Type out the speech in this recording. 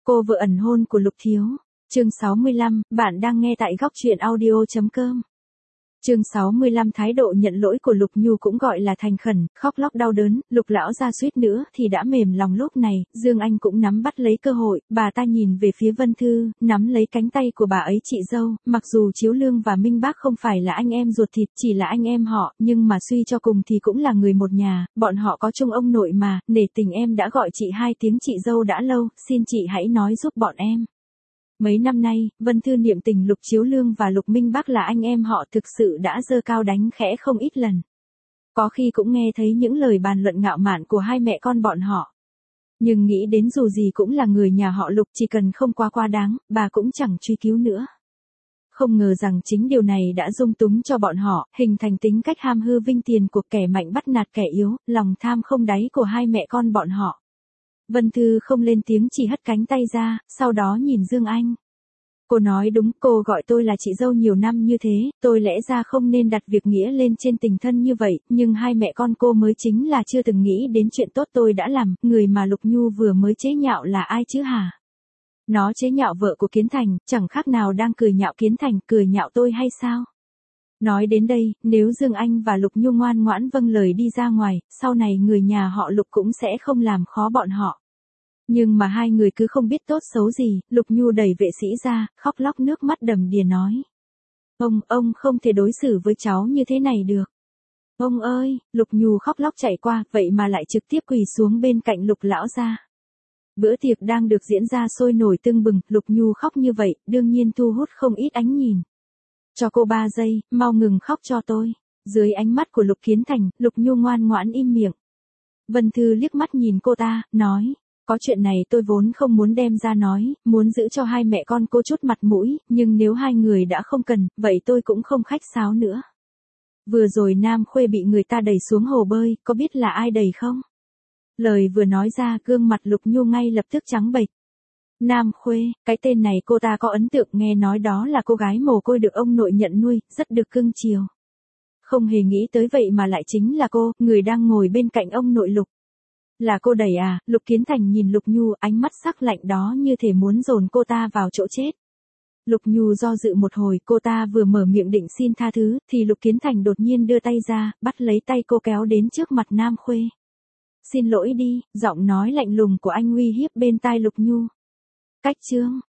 Cô vợ ẩn hôn của Lục Thiếu. Chương 65, bạn đang nghe tại góc truyện audio.com. Chương 65 thái độ nhận lỗi của Lục Nhu cũng gọi là thành khẩn, khóc lóc đau đớn, Lục lão gia suýt nữa thì đã mềm lòng lúc này, Dương Anh cũng nắm bắt lấy cơ hội, bà ta nhìn về phía Vân Thư, nắm lấy cánh tay của bà ấy chị dâu, mặc dù Chiếu Lương và Minh Bác không phải là anh em ruột thịt, chỉ là anh em họ, nhưng mà suy cho cùng thì cũng là người một nhà, bọn họ có chung ông nội mà, nể tình em đã gọi chị 2 tiếng chị dâu đã lâu, xin chị hãy nói giúp bọn em. Mấy năm nay, Vân Thư niệm tình Lục Chiếu Lương và Lục Minh Bác là anh em họ thực sự đã giơ cao đánh khẽ không ít lần. Có khi cũng nghe thấy những lời bàn luận ngạo mạn của hai mẹ con bọn họ. Nhưng nghĩ đến dù gì cũng là người nhà họ Lục, chỉ cần không quá đáng, bà cũng chẳng truy cứu nữa. Không ngờ rằng chính điều này đã dung túng cho bọn họ, hình thành tính cách ham hư vinh tiền của kẻ mạnh bắt nạt kẻ yếu, lòng tham không đáy của hai mẹ con bọn họ. Vân Thư không lên tiếng, chỉ hất cánh tay ra, sau đó nhìn Dương Anh. Cô nói đúng, cô gọi tôi là chị dâu nhiều năm như thế, tôi lẽ ra không nên đặt việc nghĩa lên trên tình thân như vậy, nhưng hai mẹ con cô mới chính là chưa từng nghĩ đến chuyện tốt tôi đã làm, người mà Lục Nhu vừa mới chế nhạo là ai chứ hả? Nó chế nhạo vợ của Kiến Thành, chẳng khác nào đang cười nhạo Kiến Thành, cười nhạo tôi hay sao? Nói đến đây, nếu Dương Anh và Lục Nhu ngoan ngoãn vâng lời đi ra ngoài, sau này người nhà họ Lục cũng sẽ không làm khó bọn họ. Nhưng mà hai người cứ không biết tốt xấu gì, Lục Nhu đẩy vệ sĩ ra, khóc lóc nước mắt đầm đìa nói. Ông không thể đối xử với cháu như thế này được. Ông ơi, Lục Nhu khóc lóc chạy qua, vậy mà lại trực tiếp quỳ xuống bên cạnh Lục lão gia. Bữa tiệc đang được diễn ra sôi nổi tưng bừng, Lục Nhu khóc như vậy, đương nhiên thu hút không ít ánh nhìn. Cho cô 3 giây, mau ngừng khóc cho tôi. Dưới ánh mắt của Lục Kiến Thành, Lục Nhu ngoan ngoãn im miệng. Vân Thư liếc mắt nhìn cô ta, nói. Có chuyện này tôi vốn không muốn đem ra nói, muốn giữ cho hai mẹ con cô chút mặt mũi, nhưng nếu hai người đã không cần, vậy tôi cũng không khách sáo nữa. Vừa rồi Nam Khuê bị người ta đẩy xuống hồ bơi, có biết là ai đẩy không? Lời vừa nói ra, gương mặt Lục Nhu ngay lập tức trắng bệch. Nam Khuê, cái tên này cô ta có ấn tượng, nghe nói đó là cô gái mồ côi được ông nội nhận nuôi, rất được cưng chiều. Không hề nghĩ tới vậy mà lại chính là cô, người đang ngồi bên cạnh ông nội Lục. Là cô đẩy à? Lục Kiến Thành nhìn Lục Nhu, ánh mắt sắc lạnh đó như thể muốn dồn cô ta vào chỗ chết. Lục Nhu do dự một hồi, cô ta vừa mở miệng định xin tha thứ, thì Lục Kiến Thành đột nhiên đưa tay ra, bắt lấy tay cô kéo đến trước mặt Nam Khuê. Xin lỗi đi, giọng nói lạnh lùng của anh uy hiếp bên tai Lục Nhu. Cách chương.